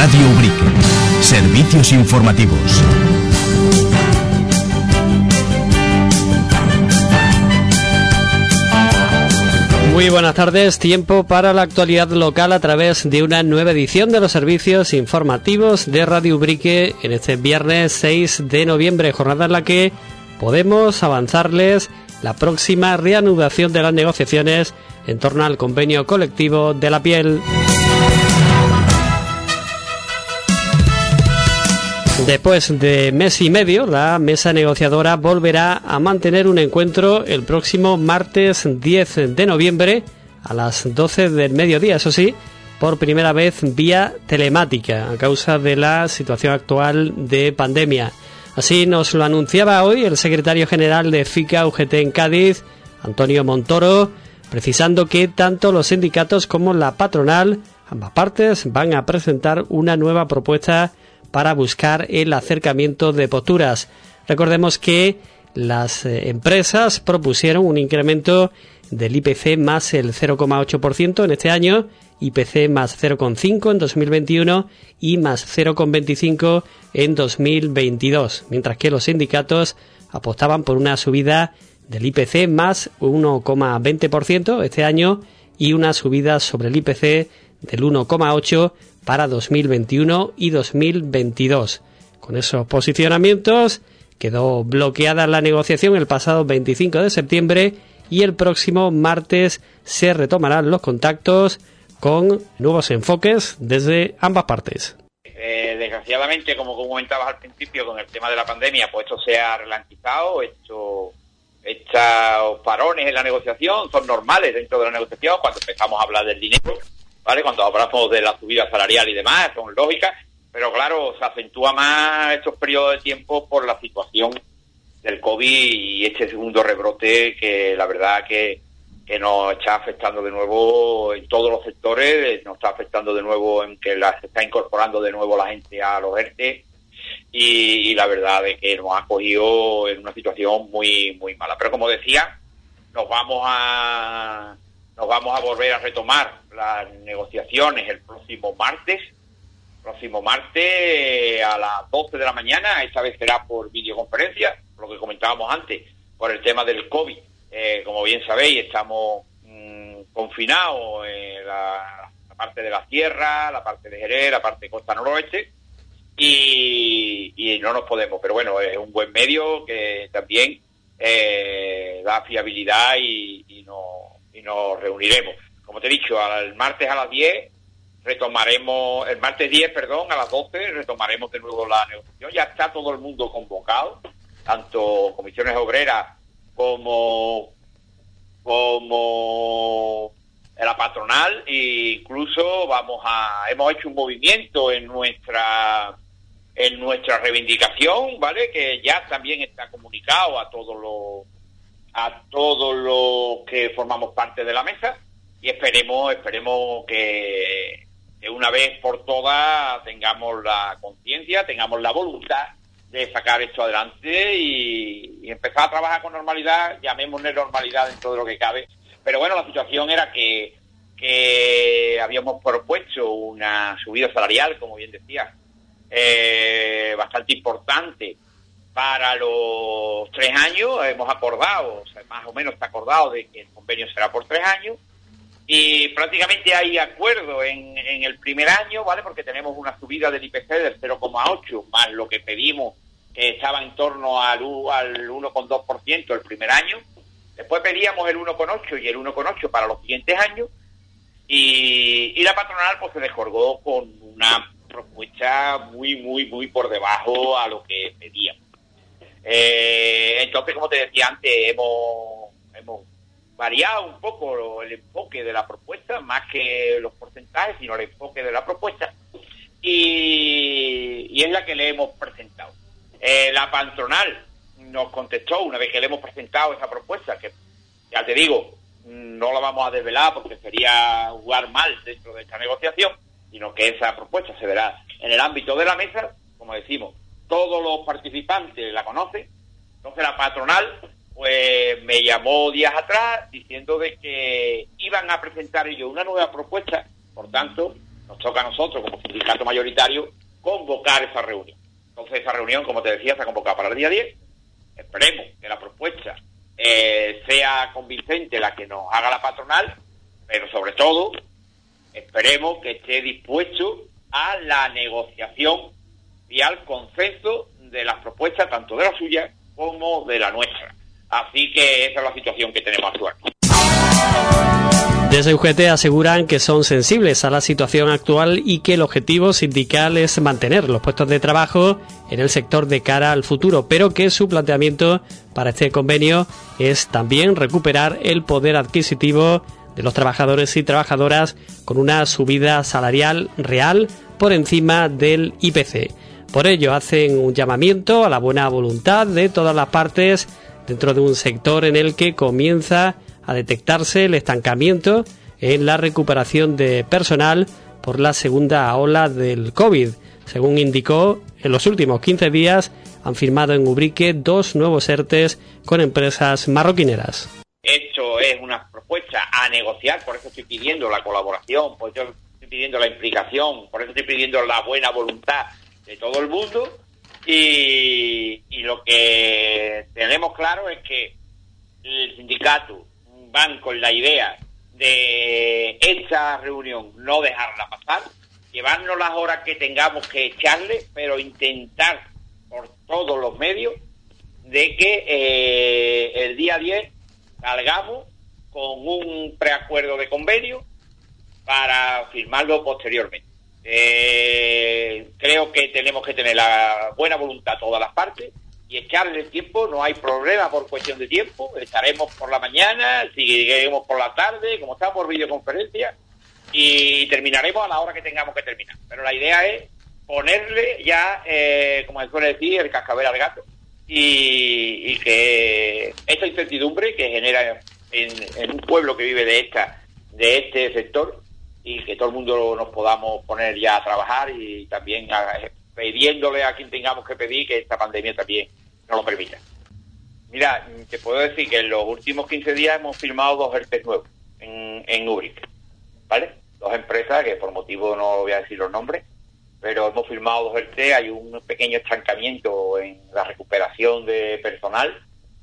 Radio Ubrique. Servicios informativos. Muy buenas tardes, tiempo para la actualidad local a través de una nueva edición de los servicios informativos de Radio Ubrique en este viernes 6 de noviembre, jornada en la que podemos avanzarles la próxima reanudación de las negociaciones en torno al convenio colectivo de la piel. Después de mes y medio, la mesa negociadora volverá a mantener un encuentro el próximo martes 10 de noviembre a las 12 del mediodía, eso sí, por primera vez vía telemática a causa de la situación actual de pandemia. Así nos lo anunciaba hoy el secretario general de FICA UGT en Cádiz, Antonio Montoro, precisando que tanto los sindicatos como la patronal, ambas partes, van a presentar una nueva propuesta para buscar el acercamiento de posturas. Recordemos que las empresas propusieron un incremento del IPC más el 0,8% en este año, IPC más 0,5% en 2021 y más 0,25% en 2022, mientras que los sindicatos apostaban por una subida del IPC más 1,20% este año y una subida sobre el IPC del 1,8% para 2021 y 2022. Con esos posicionamientos quedó bloqueada la negociación el pasado 25 de septiembre y el próximo martes se retomarán los contactos con nuevos enfoques desde ambas partes. Desgraciadamente, como comentabas al principio, con el tema de la pandemia, pues esto se ha ralentizado, estos parones en la negociación son normales dentro de la negociación cuando empezamos a hablar del dinero, ¿vale? Cuando hablamos de la subida salarial y demás, son lógicas, pero claro, se acentúa más estos periodos de tiempo por la situación del COVID y este segundo rebrote que la verdad que nos está afectando de nuevo en todos los sectores, nos está afectando de nuevo en que se está incorporando de nuevo la gente a los ERTE y la verdad es que nos ha cogido en una situación muy muy mala. Pero como decía, nos vamos a volver a retomar las negociaciones el próximo martes a las 12 de la mañana, esta vez será por videoconferencia, lo que comentábamos antes, por el tema del COVID. Como bien sabéis, estamos confinados en la parte de la sierra, la parte de Jerez, la parte de costa noroeste, y no nos podemos, pero bueno, es un buen medio que también da fiabilidad y nos reuniremos. Como te he dicho, el martes a las 10 retomaremos, el martes 10, perdón, a las 12 retomaremos de nuevo la negociación. Ya está todo el mundo convocado, tanto comisiones obreras como la patronal, e incluso hemos hecho un movimiento en nuestra reivindicación, ¿vale? Que ya también está comunicado a todos los que formamos parte de la mesa, y esperemos que una vez por todas tengamos la conciencia, tengamos la voluntad de sacar esto adelante y empezar a trabajar con normalidad, llamémosle normalidad dentro de lo que cabe. Pero bueno, la situación era que habíamos propuesto una subida salarial, como bien decía, bastante importante para los 3 años. Hemos acordado, o sea, más o menos está acordado de que el convenio será por 3 años, y prácticamente hay acuerdo en el primer año, ¿vale? Porque tenemos una subida del IPC del 0,8 más lo que pedimos, que estaba en torno al 1,2% el primer año. Después pedíamos el 1,8 y el 1,8 para los siguientes años, y la patronal pues se descolgó con una propuesta muy muy muy por debajo a lo que pedíamos. Entonces, como te decía antes, hemos variado un poco el enfoque de la propuesta, más que los porcentajes, sino el enfoque de la propuesta, y es la que le hemos presentado. La patronal nos contestó una vez que le hemos presentado esa propuesta, que ya te digo, no la vamos a desvelar porque sería jugar mal dentro de esta negociación, sino que esa propuesta se verá en el ámbito de la mesa. Como decimos, todos los participantes la conocen. Entonces la patronal pues me llamó días atrás diciendo de que iban a presentar ellos una nueva propuesta, por tanto nos toca a nosotros como sindicato mayoritario convocar esa reunión. Entonces esa reunión, como te decía, se ha convocado para el día 10. Esperemos que la propuesta sea convincente la que nos haga la patronal, pero sobre todo esperemos que esté dispuesto a la negociación y al consenso de las propuestas, tanto de la suya como de la nuestra. Así que esa es la situación que tenemos actual. Desde UGT aseguran que son sensibles a la situación actual y que el objetivo sindical es mantener los puestos de trabajo en el sector de cara al futuro, pero que su planteamiento para este convenio es también recuperar el poder adquisitivo de los trabajadores y trabajadoras con una subida salarial real por encima del IPC. Por ello hacen un llamamiento a la buena voluntad de todas las partes dentro de un sector en el que comienza a detectarse el estancamiento en la recuperación de personal por la segunda ola del COVID. Según indicó, en los últimos 15 días han firmado en Ubrique 2 nuevos ERTEs con empresas marroquineras. Esto es una propuesta a negociar, por eso estoy pidiendo la colaboración, por eso estoy pidiendo la implicación, por eso estoy pidiendo la buena voluntad de todo el mundo y lo que tenemos claro es que el sindicato van con la idea de esta reunión no dejarla pasar, llevarnos las horas que tengamos que echarle, pero intentar por todos los medios de que el día 10 salgamos con un preacuerdo de convenio para firmarlo posteriormente. Creo que tenemos que tener la buena voluntad todas las partes y echarle el tiempo, no hay problema por cuestión de tiempo, estaremos por la mañana, seguiremos por la tarde, como estamos por videoconferencia, y terminaremos a la hora que tengamos que terminar. Pero la idea es ponerle ya, como se suele decir, el cascabel al gato, y que esta incertidumbre que genera en un pueblo que vive de este sector, y que todo el mundo nos podamos poner ya a trabajar y también pidiéndole a quien tengamos que pedir que esta pandemia también nos lo permita. Mira, te puedo decir que en los últimos 15 días hemos firmado 2 ERTEs nuevos en Ubrique, ¿vale? 2 empresas que por motivo no voy a decir los nombres, pero hemos firmado 2 ERTE, hay un pequeño estancamiento en la recuperación de personal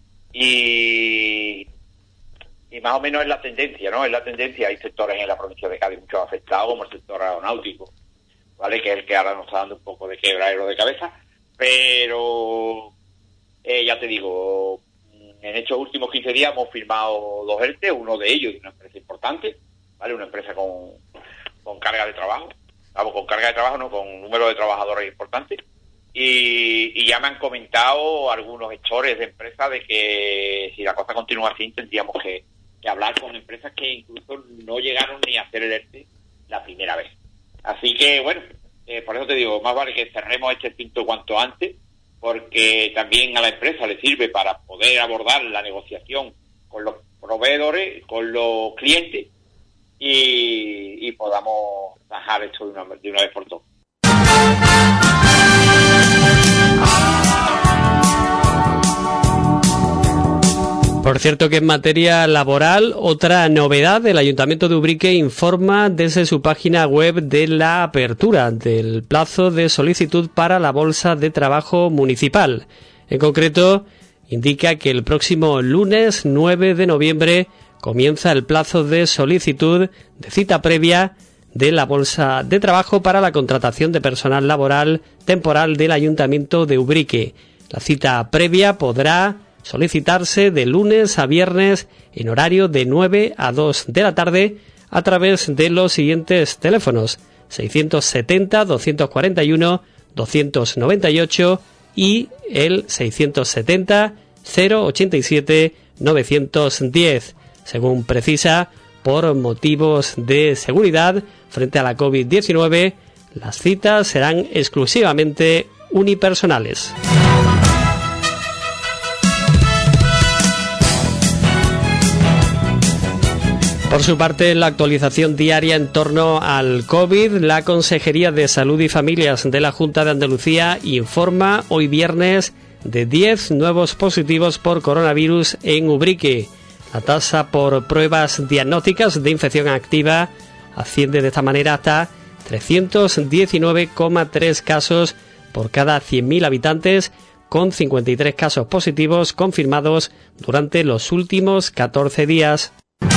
y más o menos es la tendencia, ¿no? Es la tendencia, hay sectores en la provincia de Cádiz mucho afectados, como el sector aeronáutico, ¿vale? Que es el que ahora nos está dando un poco de quebradero de cabeza, pero ya te digo, en estos últimos 15 días hemos firmado 2 ERTE, uno de ellos de una empresa importante, ¿vale? Una empresa con carga de trabajo, vamos, con carga de trabajo, no, con número de trabajadores importantes, y ya me han comentado algunos gestores de empresas de que si la cosa continúa así tendríamos que hablar con empresas que incluso no llegaron ni a hacer el ERTE la primera vez. Así que, bueno, por eso te digo, más vale que cerremos este asunto cuanto antes, porque también a la empresa le sirve para poder abordar la negociación con los proveedores, con los clientes, y podamos bajar esto de una vez por todas. Por cierto que en materia laboral, otra novedad, el Ayuntamiento de Ubrique informa desde su página web de la apertura del plazo de solicitud para la Bolsa de Trabajo Municipal. En concreto, indica que el próximo lunes 9 de noviembre comienza el plazo de solicitud de cita previa de la Bolsa de Trabajo para la contratación de personal laboral temporal del Ayuntamiento de Ubrique. La cita previa podrá solicitarse de lunes a viernes en horario de 9 a 2 de la tarde a través de los siguientes teléfonos: 670 241 298 y el 670 087 910. Según precisa, por motivos de seguridad frente a la COVID-19, las citas serán exclusivamente unipersonales. Por su parte, en la actualización diaria en torno al COVID, la Consejería de Salud y Familias de la Junta de Andalucía informa hoy viernes de 10 nuevos positivos por coronavirus en Ubrique. La tasa por pruebas diagnósticas de infección activa asciende de esta manera hasta 319,3 casos por cada 100.000 habitantes, con 53 casos positivos confirmados durante los últimos 14 días.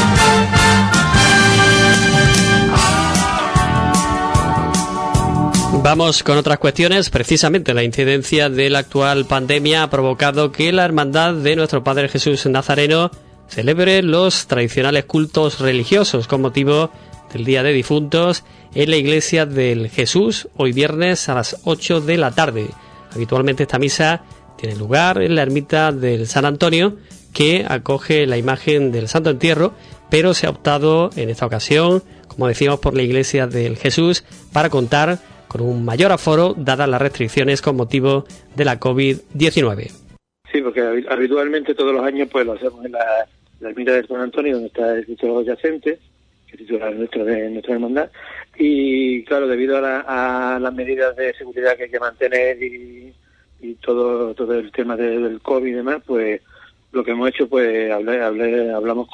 Vamos con otras cuestiones. Precisamente la incidencia de la actual pandemia ha provocado que la Hermandad de Nuestro Padre Jesús Nazareno celebre los tradicionales cultos religiosos con motivo del Día de Difuntos en la Iglesia del Jesús, hoy viernes a las 8 de la tarde. Habitualmente esta misa tiene lugar en la ermita del San Antonio, que acoge la imagen del Santo Entierro, pero se ha optado en esta ocasión, como decíamos, por la Iglesia del Jesús para contar con un mayor aforo, dadas las restricciones con motivo de la COVID-19. Sí, porque habitualmente todos los años pues lo hacemos en la ermita del San Antonio, donde está el título yacente, que es titular de nuestra hermandad, y claro, debido a las medidas de seguridad que hay que mantener y todo el tema del COVID y demás, pues lo que hemos hecho, pues hablamos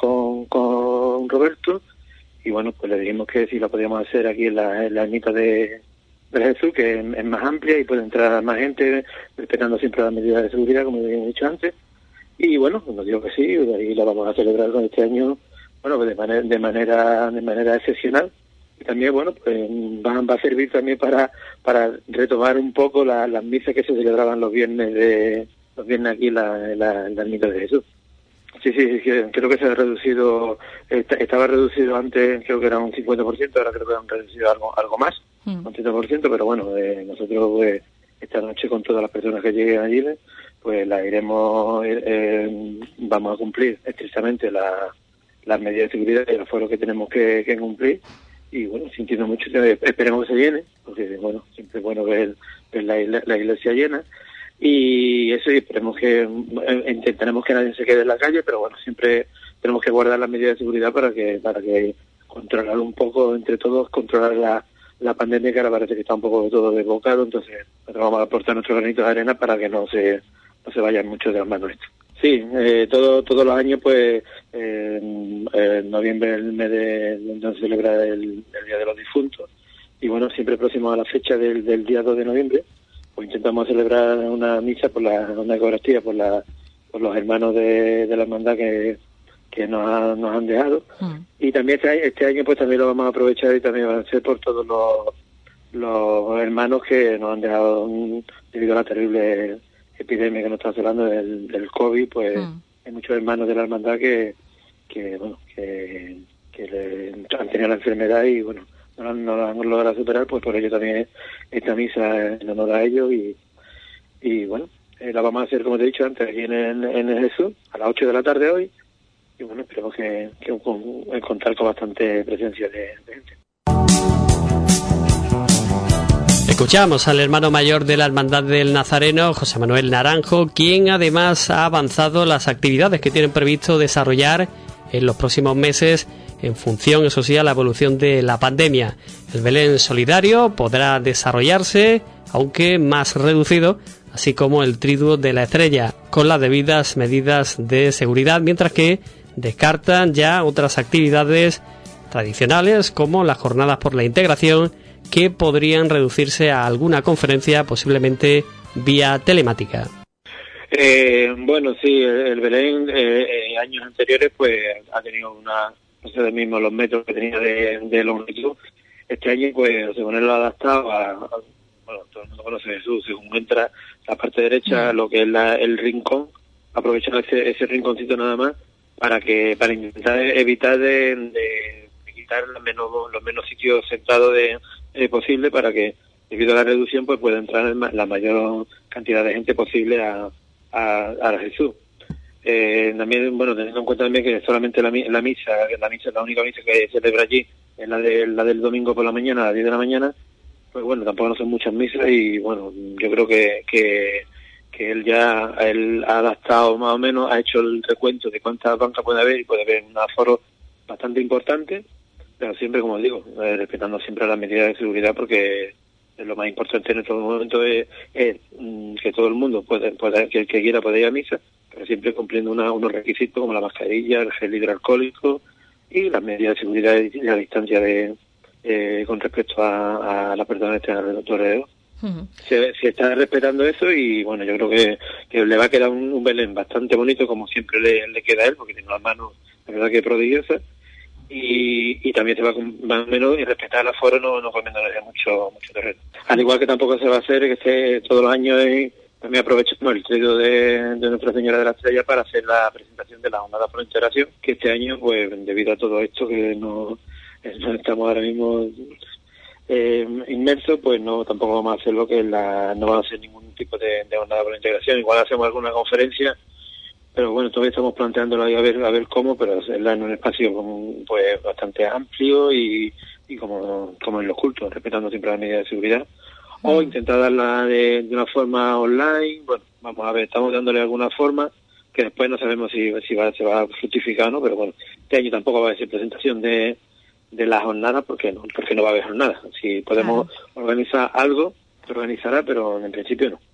con Roberto, y bueno, pues le dijimos que si lo podíamos hacer aquí en la ermita de Jesús, que es más amplia y puede entrar más gente, respetando siempre las medidas de seguridad, como habíamos dicho antes. Y bueno, nos dijo que sí, y la vamos a celebrar con este año, bueno, pues de manera excepcional. Y también, bueno, pues va a servir también para retomar un poco las misas que se celebraban los viernes aquí en la ermita de Jesús. Sí, creo que se ha reducido, estaba reducido antes, creo que era un 50%, ahora creo que han reducido algo más, un 30%, pero bueno, nosotros pues, esta noche con todas las personas que lleguen allí, pues la iremos, vamos a cumplir estrictamente las medidas de seguridad y el aforo que tenemos que cumplir, y bueno, sintiendo mucho, esperemos que se llene, porque bueno, siempre es bueno ver la iglesia llena. Y eso, y esperemos que intentaremos que nadie se quede en la calle, pero bueno, siempre tenemos que guardar las medidas de seguridad para que controlar un poco entre todos, controlar la pandemia, que ahora parece que está un poco todo desbocado, entonces vamos a aportar nuestro granito de arena para que no se vayan mucho de las manos esto. Sí, todos los años pues en noviembre, el mes donde se celebra el Día de los Difuntos, y bueno, siempre próximo a la fecha del día 2 de noviembre, pues intentamos celebrar una misa una Eucaristía por los hermanos de la hermandad que nos han dejado. Y también este año pues también lo vamos a aprovechar, y también va a ser por todos los hermanos que nos han dejado debido a la terrible epidemia que nos está hablando del COVID. Pues hay muchos hermanos de la hermandad que han tenido la enfermedad y bueno, no la han logrado superar, pues por ello también esta misa en honor a ellos, y bueno, la vamos a hacer, como te he dicho antes, aquí en el Jesús, a las 8 de la tarde hoy, y bueno, esperemos que contar con bastante presencia de gente. Escuchamos al hermano mayor de la Hermandad del Nazareno, José Manuel Naranjo, quien además ha avanzado las actividades que tienen previsto desarrollar en los próximos meses en función, eso sí, a la evolución de la pandemia. El Belén solidario podrá desarrollarse, aunque más reducido, así como el triduo de la estrella, con las debidas medidas de seguridad, mientras que descartan ya otras actividades tradicionales, como las jornadas por la integración, que podrían reducirse a alguna conferencia, posiblemente vía telemática. Bueno, sí, el Belén en años anteriores pues ha tenido no sé, mismo los metros que tenía de longitud. Este año pues según él lo ha adaptado bueno, todo el mundo conoce Jesús, según entra la parte derecha, lo que es el rincón, aprovechar ese rinconcito nada más para intentar evitar de quitar los menos sitios sentados posible, para que debido a la reducción pues pueda entrar la mayor cantidad de gente posible a Jesús. También, bueno, teniendo en cuenta también que solamente la única misa que se celebra allí es la del domingo por la mañana, a las 10 de la mañana, pues bueno, tampoco no son muchas misas, y bueno, yo creo que él ha adaptado más o menos, ha hecho el recuento de cuántas bancas puede haber, y puede haber un aforo bastante importante, pero siempre, como digo, respetando siempre las medidas de seguridad, porque lo más importante en estos momentos es que todo el mundo que quiera pueda ir a misa, pero siempre cumpliendo unos requisitos como la mascarilla, el gel hidroalcohólico y las medidas de seguridad y la distancia de con respecto a la persona de este torero. Se está respetando eso y bueno, yo creo que le va a quedar un Belén bastante bonito, como siempre le queda a él, porque tiene las manos, la verdad que prodigiosas, y también se va más o menos, y respetar el aforo no recomendaría mucho terreno. Al igual que tampoco se va a hacer que esté todos los años también aprovechamos el trío de Nuestra Señora de la Estrella para hacer la presentación de la jornada por integración, que este año, pues debido a todo esto que no estamos ahora mismo inmersos, pues tampoco vamos a hacer no vamos a hacer ningún tipo de jornada por integración. Igual hacemos alguna conferencia, pero bueno, todavía estamos planteándolo ahí a ver cómo, pero hacerla en un espacio pues bastante amplio y como en los cultos, respetando siempre las medidas de seguridad. O intentar darla de una forma online. Bueno, vamos a ver, estamos dándole alguna forma que después no sabemos si se va a fructificar o no, pero bueno, este año tampoco va a ser presentación de la jornada porque no va a haber jornada. Si podemos organizar algo, se organizará, pero en principio no.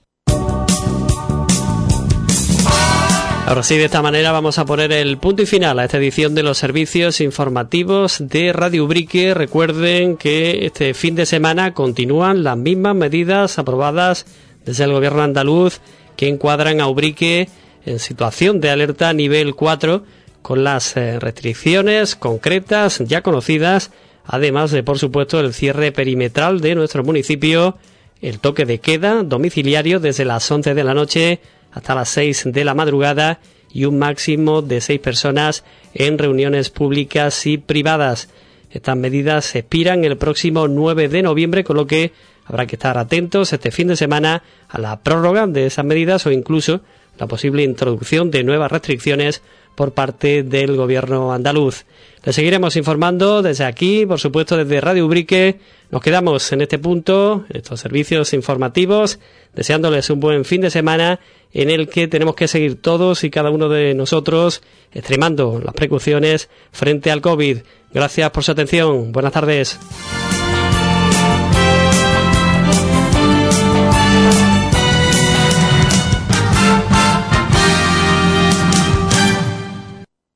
Ahora sí, de esta manera vamos a poner el punto y final a esta edición de los servicios informativos de Radio Ubrique. Recuerden que este fin de semana continúan las mismas medidas aprobadas desde el gobierno andaluz que encuadran a Ubrique en situación de alerta nivel 4, con las restricciones concretas ya conocidas, además de, por supuesto, el cierre perimetral de nuestro municipio, el toque de queda domiciliario desde las 11 de la noche hasta las 6 de la madrugada y un máximo de 6 personas en reuniones públicas y privadas. Estas medidas expiran el próximo 9 de noviembre, con lo que habrá que estar atentos este fin de semana a la prórroga de esas medidas o incluso la posible introducción de nuevas restricciones por parte del gobierno andaluz. Les seguiremos informando desde aquí, por supuesto desde Radio Ubrique. Nos quedamos en este punto, en estos servicios informativos, deseándoles un buen fin de semana en el que tenemos que seguir todos y cada uno de nosotros extremando las precauciones frente al COVID. Gracias por su atención. Buenas tardes.